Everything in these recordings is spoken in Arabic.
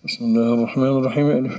بسم الله الرحمن الرحيم. ألف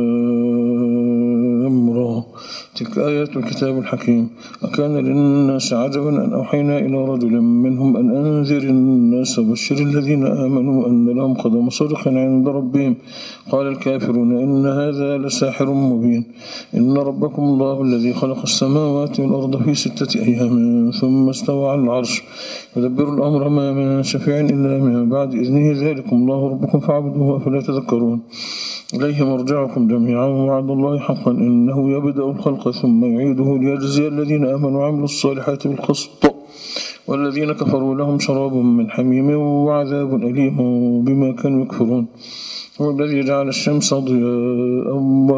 لام را. تلك آيات الكتاب الحكيم. أكان للناس عجبا أن أوحينا إلى رجل منهم أن أنذر الناس وبشر الذين آمنوا أن لهم قدم صدق عند ربهم. قال الكافرون إن هذا لساحر مبين. إن ربكم الله الذي خلق السماوات والأرض في 6 أيام ثم استوى على العرش يدبر الأمر ما من شفيع إلا من بعد إذنه ذلكم الله ربكم فاعبدوه أفلا تذكرون. إليه مرجعكم جميعا وعد الله حقا إنه يبدأ الخلق ثم يعيده ليجزي الذين آمنوا وعملوا الصالحات بالقسط والذين كفروا لهم شراب من حميم وعذاب أليم بما كانوا يكفرون. هو الذي جعل الشمس ضياء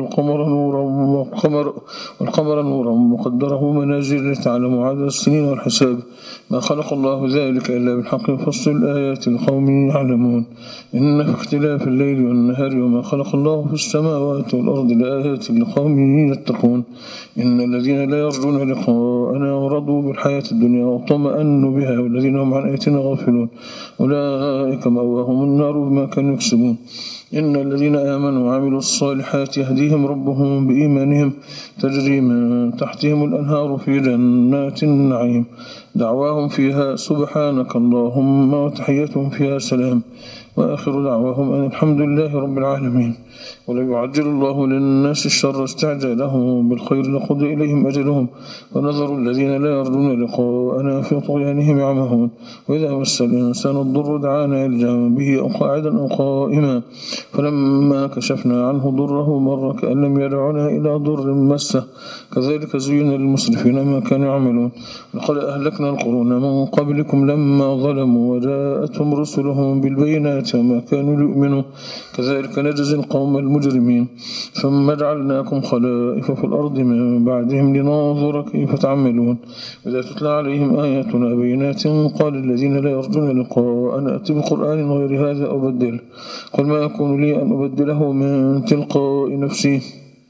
والقمر نورا وقدره منازل لتعلموا عدد السنين والحساب ما خلق الله ذلك إلا بالحق فصل الآيات لقوم يعلمون. إن في اختلاف الليل والنهار وما خلق الله في السماوات والأرض لآيات لقوم يتقون. إن الذين لا يرجون لقاءنا ورضوا بالحياة الدنيا واطمأنوا بها والذين هم عن آياتنا غافلون أولئك مأواهم النار بما كانوا يكسبون. إن الذين آمنوا وعملوا الصالحات يهديهم ربهم بإيمانهم تجري من تحتهم الأنهار في جنات النعيم دعواهم فيها سبحانك اللهم وتحيتهم فيها سلام وآخر دعواهم أن الحمد لله رب العالمين. وليعجل الله للناس الشر استعجالهم بالخير لقضي إليهم أجلهم ونذر الذين لا يرجون لقاءنا في طغيانهم يعمهون. وإذا مس الإنسان الضر دعانا لجنبه أو قاعدا أو قائما فلما كشفنا عنه ضره مر كأن لم يدعنا إلى ضر مسه كذلك زين للمسرفين ما كانوا يعملون. لقد أهلكنا القرون من قبلكم لما ظلموا وجاءتهم رسلهم بالبينات وما كانوا ليؤمنوا كذلك نجزي القوم المجرمين. ثم جعلناكم خلائف في الأرض من بعدهم لننظر كيف تعملون. إذا تتلى عليهم آياتنا بينات قال الذين لا يرجون لقاءنا أتي بقرآن غير هذا أو بدله قل ما يكون لي أن أبدله من تلقاء نفسي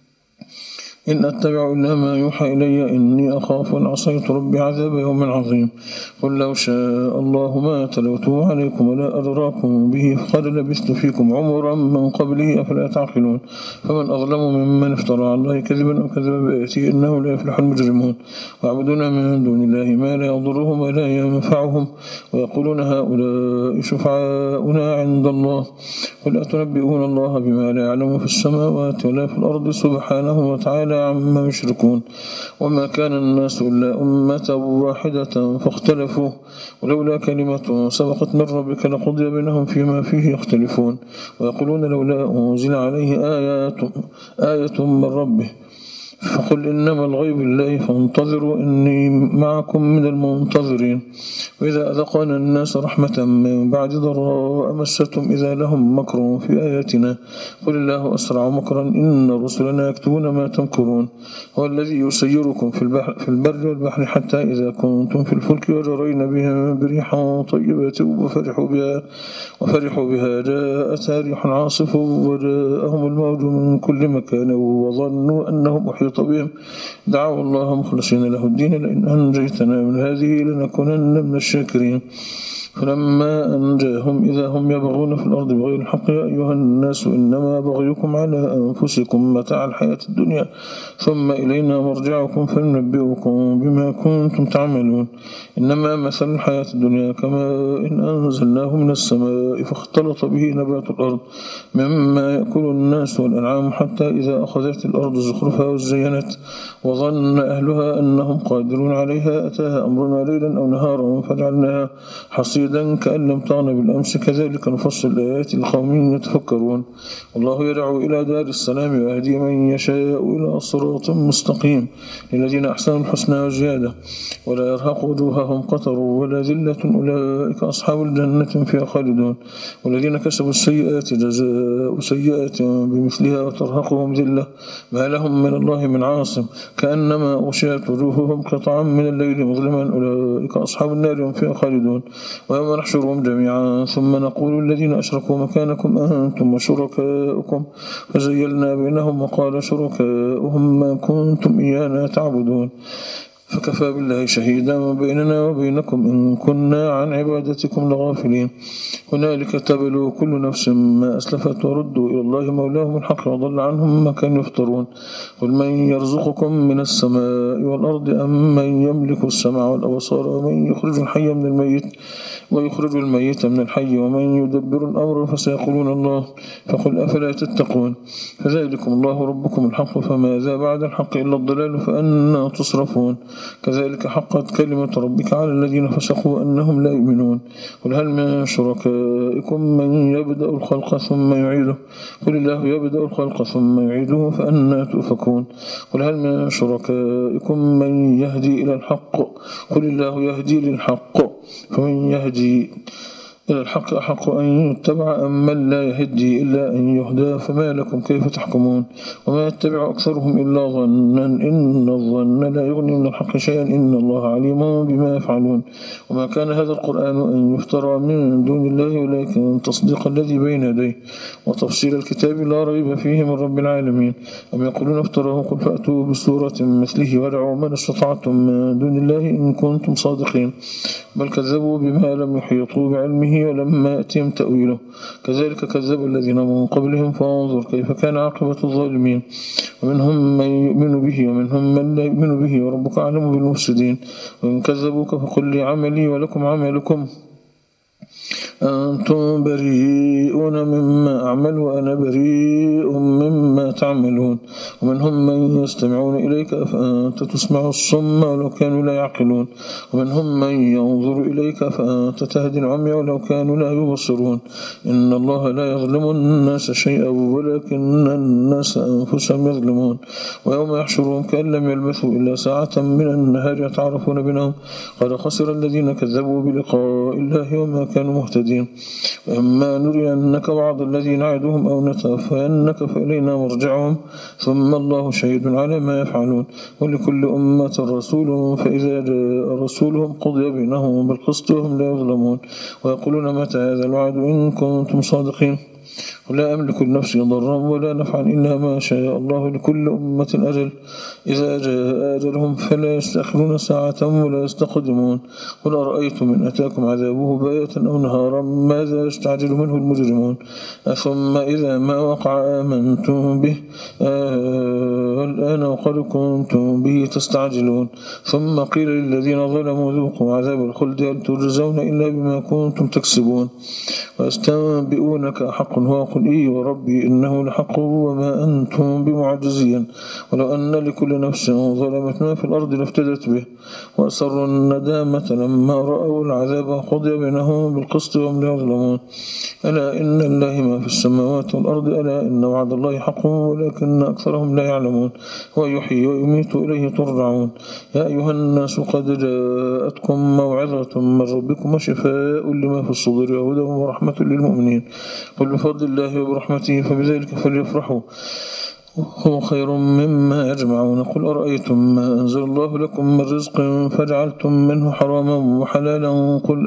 إن أتبع إلا ما يوحى إلي إني أخاف أن عصيت ربي عذاب يوم عظيم. قل لو شاء الله ما تلوته عليكم ولا أدراكم به فقد لبثت فيكم عمرا من قبله أفلا تعقلون. فمن أظلم ممن افترى على الله كذبا أو كذب بآياته إنه لا يفلح المجرمون. ويعبدون من دون الله ما لا يضرهم ولا ينفعهم ويقولون هؤلاء شفعاؤنا عند الله قل أتنبئون الله بما لا يعلم في السماوات ولا في الأرض سبحانه وتعالى عما يشركون. وما كان الناس إلا أمة واحدة فاختلفوا ولولا كلمة سبقت من ربك لقضي بينهم فيما فيه يختلفون. ويقولون لولا أنزل عليه آية من ربه فقل إنما الغيب لله فانتظروا إني معكم من المنتظرين. وإذا أذقنا الناس رحمة من بعد ضراء مستهم إذا لهم مكر في آياتنا قل الله أسرع مكرا إن رسلنا يكتبون ما تمكرون. هو الذي يسيركم في البر والبحر حتى إذا كنتم في الفلك وجرين بهم بريح طيبات وفرحوا بها جاءتها ريح عاصف وجاءهم الموج من كل مكان وظنوا أنهم أحيط بهم دعوا الله مخلصين له الدين لئن أنجيتنا من هذه لنكونن من الشاكرين. فلما أنجاهم إذا هم يبغون في الأرض بغير الحق يا أيها الناس إنما بغيكم على أنفسكم متاع الحياة الدنيا ثم إلينا مرجعكم فننبئكم بما كنتم تعملون. إنما مثل الحياة الدنيا كما إن أنزلناه من السماء فاختلط به نبات الأرض مما يأكل الناس والأنعام حتى إذا أخذت الأرض زخرفها وزينت وظن أهلها أنهم قادرون عليها أتاها أمرنا ليلا أو نهارا فجعلناها حصيدا كأن لم تغن بالأمس كذلك نفصل الآيات لقوم يتفكرون. والله يدعو إلى دار السلام ويهدي من يشاء إلى صراط مستقيم للذين أحسنوا الحسنى وزيادة ولا يرهق وجوههم قتر ولا ذلة أولئك أصحاب الجنة فيها خالدون. والذين كسبوا السيئات جزاء سيئات بمثلها وترهقهم ذلة ما لهم من الله من عاصم كأنما أغشيت وجوههم قطعا من الليل مظلما أولئك أصحاب النار هم فيها خالدون. ويوم نحشرهم جميعا ثم نقول الذين أشركوا مكانكم أنتم وشركاؤكم فزيلنا بينهم وقال شركاؤهم ما كنتم إيانا تعبدون فكفى بالله شهيدا بيننا وبينكم إن كنا عن عبادتكم لغافلين هنالك تبلو كل نفس ما أسلفت وردوا إلى الله مولاهم الحق وضل عنهم ما كانوا يفترون قل من يرزقكم من السماء والأرض أم من يملك السمع والأبصار ومن يخرج الحي من الميت ويخرج الميت من الحي ومن يدبر الأمر فسيقولون الله فقل أفلا تتقون فذلكم الله ربكم الحق فماذا بعد الحق إلا الضلال فأنا تصرفون كذلك حقت كلمة ربك على الذين فسقوا أنهم لا يؤمنون قل هل من شركائكم من يبدأ الخلق ثم يعيده قل الله يبدأ الخلق ثم يعيده فأنا تؤفكون قل هل من شركائكم من يهدي إلى الحق قل الله يهدي للحق فمن يهدي إلى الحق أحق أن يتبع أم من لا يهدي إلا أن يهدى فما لكم كيف تحكمون وما يتبع أكثرهم إلا ظنا إن الظن لا يغني من الحق شيئا إن الله عليم بما يفعلون وما كان هذا القرآن أن يفترى من دون الله ولكن تصديق الذي بين يديه وتفصيل الكتاب لا ريب فيه من رب العالمين أم يقولون افتراه قل فأتوا بسورة مثله ودعوا من استطعتم من دون الله إن كنتم صادقين بل كذبوا بما لم يحيطوا بعلمه ولما يأتيهم تأويله كذلك كذب الذين من قبلهم فانظر كيف كان عاقبة الظالمين ومنهم من يؤمن به ومنهم من لا يؤمن به وربك أعلم بالمفسدين وإن كذبوك فقل لي عملي ولكم عملكم أنتم بريئون مما أعمل وأنا بريء مما تعملون ومنهم من يستمعون إليك فأنت تسمع الصم ولو كانوا لا يعقلون ومنهم من ينظر إليك فأنت تهدي العمي ولو كانوا لا يبصرون إن الله لا يظلم الناس شيئا ولكن الناس أنفسهم يظلمون ويوم يحشرهم كأن لم يلبثوا إلا ساعة من النهار يتعرفون بينهم قد خسر الذين كذبوا بلقاء الله وما كانوا مهتدين وإما نرينك بعض الذين نعدهم أو نتوفينك فإلينا مرجعهم ثم الله شهيد على ما يفعلون ولكل أمة رسول فإذا جاء رسولهم قضي بينهم بالقسط وهم لا يظلمون ويقولون متى هذا الوعد إن كنتم صادقين ولا أملك لنفسي ضرا ولا نفعا إلا ما شاء الله لكل أمة أجل إذا جاء أجلهم فلا يستأخرون ساعة ولا يستقدمون قل أرأيتم إن أتاكم عذابه بياتا أو نهارا ماذا يستعجل منه المجرمون ثم إذا ما وقع آمنتم به الآن وقد كنتم به تستعجلون ثم قيل للذين ظلموا ذوقوا عذاب الخلد هل تجزون إلا بما كنتم تكسبون ويستنبئونك حق هو قل إي وربي إنه لحق وما أنتم بمعجزين ولو أن لكل نفس ظلمت ما في الأرض لافتدت به وأسروا الندامة لما رأوا العذاب قضي بينهم بالقسط وهم لا يظلمون ألا إن الله ما في السماوات والأرض ألا إن وعد الله حق ولكن أكثرهم لا يعلمون هو يحيي ويميت إليه ترجعون يا أيها الناس قد جاءتكم موعظة من ربكم وشفاء لما في الصدور وهدى ورحمة للمؤمنين قل بفضل الله وبرحمته فبذلك فليفرحوا هو خير مما يجمعون قل أرأيتم ما أنزل الله لكم من رزق فجعلتم منه حراما وحلالا قل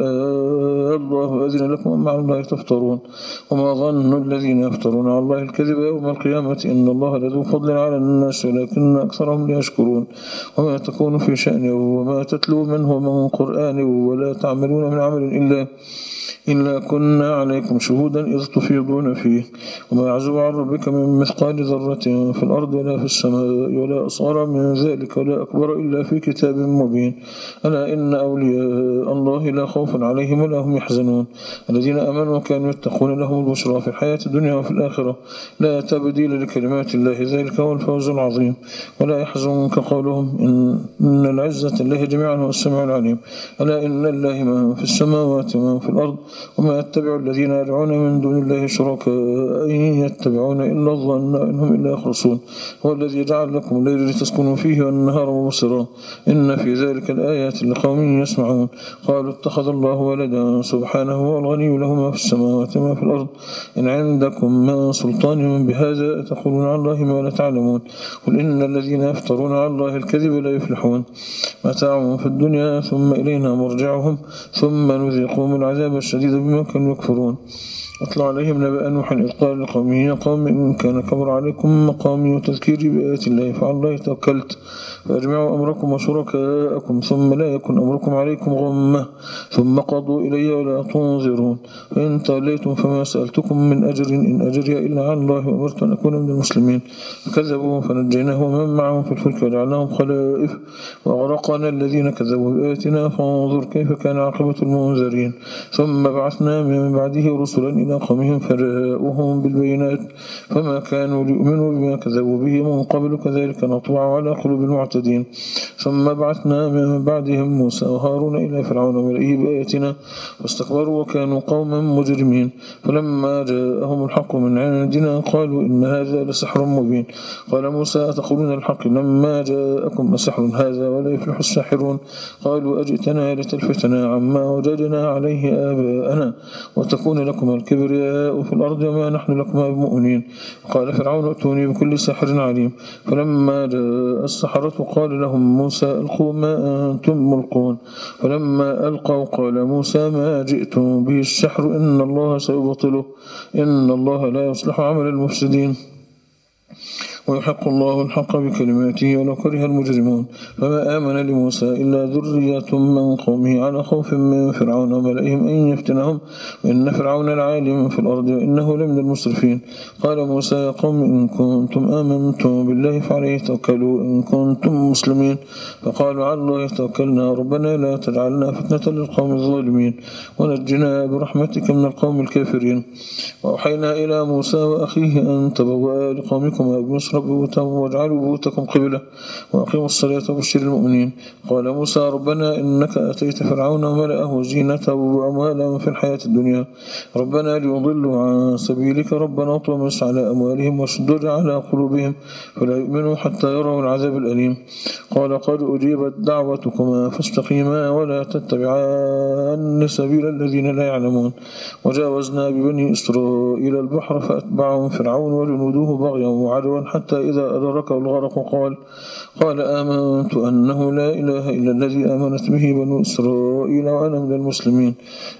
الله أذن لكم أم على الله تفترون وما ظن الذين يفترون على الله الكذب يوم القيامة إن الله لذو فضل على الناس ولكن أكثرهم لا يشكرون وما تكون في شأن وما تتلو منه من قرآن ولا تعملون من عمل إلا كنا عليكم شهودا إذ تفيضون فيه وما يعزب عن ربك من مثقال ذرة في الأرض ولا في السماء ولا أصغر من ذلك ولا أكبر إلا في كتاب مبين ألا إن أولياء الله لا خوف عليهم ولا هم يحزنون الذين آمنوا وكانوا يتقون لهم البشرى في الحياة الدنيا وفي الآخرة لا تبديل لكلمات الله ذلك هو الفوز العظيم ولا يحزنك قولهم إن العزة لله جميعا هو السميع العليم ألا إن الله ما في السماوات وما في الأرض وما يتبع الذين يدعون من دون الله شركاء يتبعون إلا الظن إنهم إلا يخرصون هو الذي جعل لكم الليل لتسكنوا فيه والنهار مبصرا إن في ذلك الآيات لقوم يسمعون قالوا اتخذ الله ولدا سبحانه هو الغني له ما في السماوات وما في الأرض إن عندكم من سلطان بهذا تقولون على الله ما لا تعلمون قل إن الذين يفترون على الله الكذب لا يفلحون متاع في الدنيا ثم إلينا مرجعهم ثم نذيقهم العذاب الشديد بما كانوا يكفرون واتل عليهم نبأ نوح إذ قال لقومه يا قوم إن كان كبر عليكم مقامي وتذكيري بآيات الله فعلى الله توكلت فأجمعوا أمركم وشركاءكم ثم لا يكن أمركم عليكم غمة ثم قضوا إلي ولا تنظرون فإن توليتم فما سألتكم من أجر إن أجري إلا على الله وأمرت أن أكون من المسلمين فكذبوهم فنجيناه ومن معهم في الفلك وجعلناهم خلائف وأغرقنا الذين كذبوا بآياتنا فانظر كيف كان عاقبة المنذرين ثم بعثنا من بعده رسلا إلى قومهم فجاءوهم بالبينات فما كانوا ليؤمنوا بما كذبوا به من قبل كذلك نطبع على قلوب المعتدين ثم بعثنا من بعدهم موسى وهارون إلى فرعون وملئه بآياتنا واستكبروا وكانوا قوما مجرمين فلما جاءهم الحق من عندنا قالوا إن هذا لسحر مبين قال موسى أتقولون الحق لما جاءكم سحر هذا ولا يفلح الساحرون قالوا أجئتنا لتلفتنا عما وجدنا عليه آباءنا وتكون لكم الكبرياء في الأرض وما نحن لكما بمؤمنين قال فرعون ائتوني بكل ساحر عليم فلما جاء السحرة قال لهم موسى ألقوا ما أنتم ملقون فلما ألقوا قال موسى ما جئتم به السحر إن الله سيبطله إن الله لا يصلح عمل المفسدين ويحق الله الحق بكلماته ولو كره المجرمون فما آمن لموسى إلا ذرية من قومه على خوف من فرعون وملئهم أن يفتنهم وإن فرعون العالم في الأرض وإنه لمن المسرفين قال موسى يا قوم إن كنتم آمنتم بالله فعليه توكلوا إن كنتم مسلمين فقالوا على الله توكلنا ربنا لا تجعلنا فتنة للقوم الظالمين ونجنا برحمتك من القوم الكافرين وأوحينا إلى موسى وأخيه أن تبوأ لقومكما بمصر بيوتهم واجعلوا بيوتكم قبلة وأقيموا الصلاة وبشر المؤمنين قال موسى ربنا إنك أتيت فرعون وملأه زينة وأموالا في الحياة الدنيا ربنا ليضلوا عن سبيلك ربنا اطمس على أموالهم واشدد على قلوبهم فلا يؤمنوا حتى يروا العذاب الأليم قال قد أجيبت دعوتكما فاستقيما ولا تتبعان سبيل الذين لا يعلمون وجاوزنا ببني إسرائيل البحر فأتبعهم فرعون وجنوده بغيا وعدوا حتى إذا أدركه الغرق قال آمنت أنه لا إله إلا الذي آمنت به بنو إسرائيل وأنا من المسلمين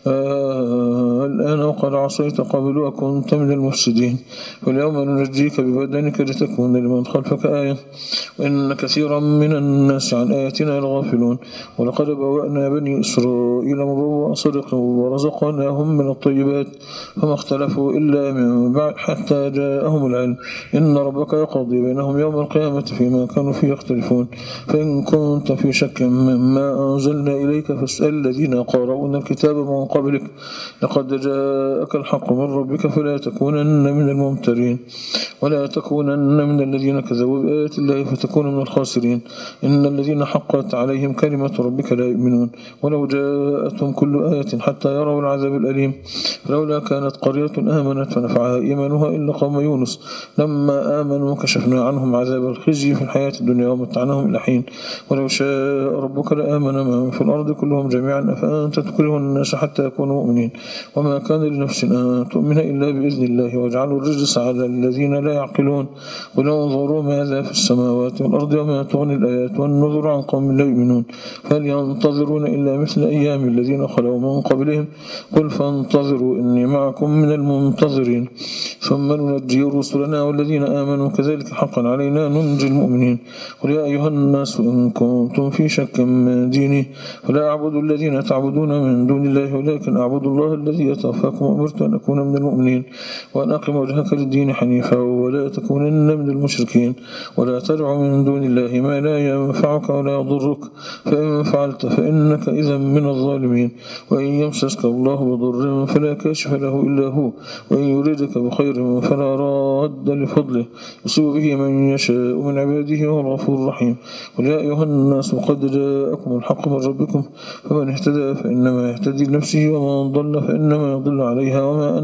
الآن وقد عصيت قبل وكنت من المفسدين واليوم ننجيك ببدنك لتكون لمن خلفك آية وإن كثيرا من الناس عن آياتنا لغافلون ولقد بوأنا بني إسرائيل مبوأ صدق ورزقناهم من الطيبات فما اختلفوا إلا من بعد حتى جاءهم العلم إن ربك يقضي بينهم يوم القيامة فيما كانوا فيه يختلفون فإن كنت في شك مما أنزلنا إليك فاسأل الذين قرؤون الكتاب من قبلك لقد جاءك الحق من ربك فلا تكونن من الممترين ولا تكونن من الذين كذبوا بآيات الله فتكون من الخاسرين إن الذين حقت عليهم كلمة ربك لا يؤمنون ولو جاءتهم كل آية حتى يروا العذاب الأليم فلولا كانت قرية آمنت فنفعها إيمانها إلا قوم يونس لما آمنوا كشفنا عنهم عذاب الخزي في الحياة الدنيا ومتعناهم إلى حين ولو شاء ربك لآمن من في الأرض كلهم جميعا أفأنت تكره الناس حتى يكونوا مؤمنين وما كان لنفس أن تؤمن إلا بإذن الله واجعلوا الرجس على الذين لا يعقلون قل انظروا ماذا في السماوات والأرض وما تغني الآيات والنذر عن قوم لا يؤمنون فهل ينتظرون إلا مثل أيام الذين خلوا من قبلهم قل فانتظروا إني معكم من المنتظرين ثم ننجي رسلنا والذين آمنوا كذلك حقا علينا ننجي المؤمنين قل يا أيها الناس إن كنتم في شك من ديني فلا أعبد الذين تعبدون من دون الله ولكن أعبد الله الذي يتوفاكم وأمرت أن أكون من المؤمنين وأن أقم وجهك للدين حنيفا ولا تكونن من المشركين ولا تدع من دون الله ما لا ينفعك ولا يضرك فإن فعلت فإنك إذا من الظالمين وإن يمسسك الله بضر فلا كاشف له إلا هو وإن يريدك بخير فلا راد لفضله يصيب به من يشاء من عباده وهو الغفور الرحيم قل يا أيها الناس قد جاءكم الحق من ربكم فمن اهتدى فإنما يهتدي لنفسه ومن ضل فإنما يضل عليها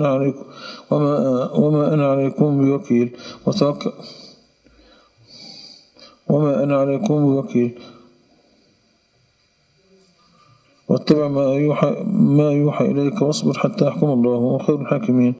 وما أنا عليكم بوكيل واتبع ما يوحى إليك واصبر حتى يحكم الله وهو خير الحاكمين